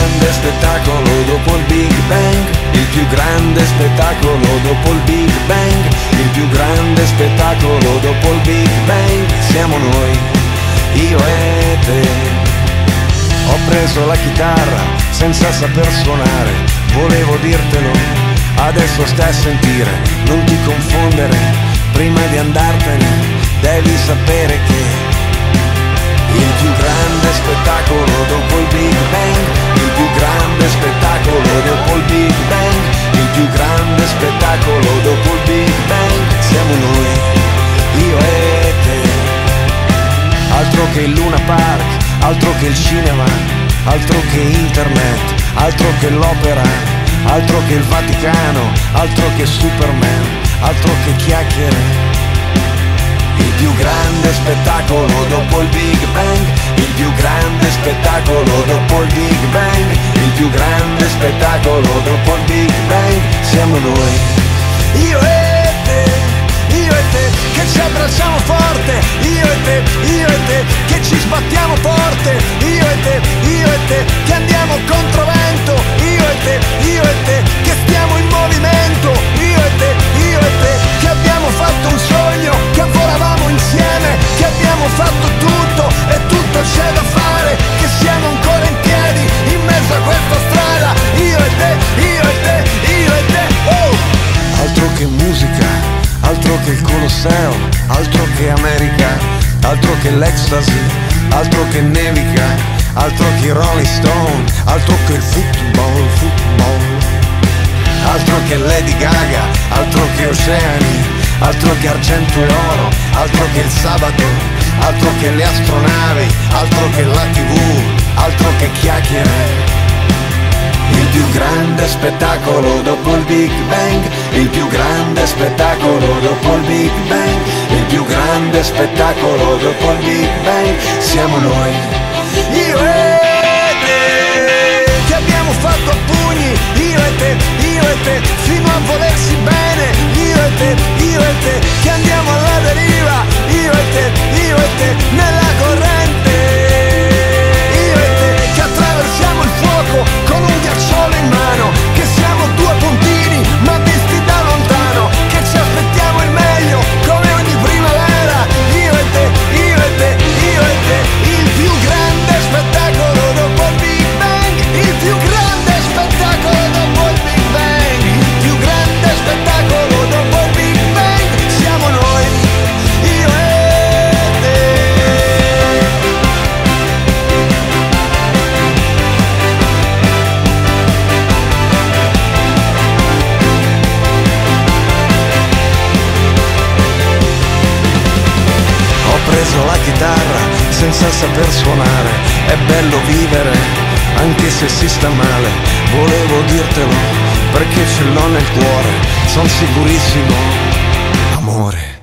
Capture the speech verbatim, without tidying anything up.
grande spettacolo dopo il Big Bang, il più grande spettacolo dopo il Big Bang, il più grande spettacolo dopo il Big Bang, siamo noi, io e te. Ho preso la chitarra senza saper suonare, volevo dirtelo, adesso stai a sentire, non ti confondere, prima di andartene devi sapere che il più grande spettacolo dopo il Big Bang, il più grande spettacolo dopo il Big Bang, il più grande spettacolo dopo il Big Bang, siamo noi, io e te. Altro che il Luna Park, altro che il cinema, altro che internet, altro che l'opera, altro che il Vaticano, altro che Superman, altro che chiacchiere. Il più grande spettacolo dopo il Big Bang, il più grande spettacolo dopo il Big Bang, il più grande spettacolo dopo il Big Bang, siamo noi, io e te, io e te, che ci abbracciamo forte, io e te, io e te, che ci sbattiamo forte, io e te, io e te, che andiamo contro vento, io e te, io e te, che stiamo in movimento, io e te, io e te, che abbiamo fatto un sogno, che volavamo insieme, che abbiamo fatto tutto e tutto c'è da fare, che siamo ancora in piedi in mezzo a questa strada, io e te, io e te, io e te, oh! Altro che musica, altro che il Colosseo, altro che America, altro che l'ecstasy, altro che nevica, altro che Rolling Stone, altro che il football, football, altro che Lady Gaga, altro che oceani, altro che argento e oro, altro che il sabato, altro che le astronavi, altro che la tivù, altro che chiacchiere. Il più grande spettacolo dopo il Big Bang, il più grande spettacolo dopo il Big Bang, il più grande spettacolo dopo il Big Bang, siamo noi, io e te, che abbiamo fatto a pugni, io e te, io e te, fino a volersi bene, io e te, io e te, che andiamo alla deriva, io e te, io e te, nella corrente, io e te, che attraversiamo il fuoco con un ghiacciolo in mano, che siamo due puntini ma visti da lontano, che ci aspettiamo il meglio come ogni primavera, io e te, io e te, io e te, il più grande spettacolo dopo il Big Bang, il più grande spettacolo dopo il Big Bang, il più grande spettacolo dopo il Big Bang, siamo noi, io e te. Ho preso la chitarra senza saper suonare, è bello vivere anche se si sta male, volevo dirtelo perché ce l'ho nel cuore, son sicurissimo, amore.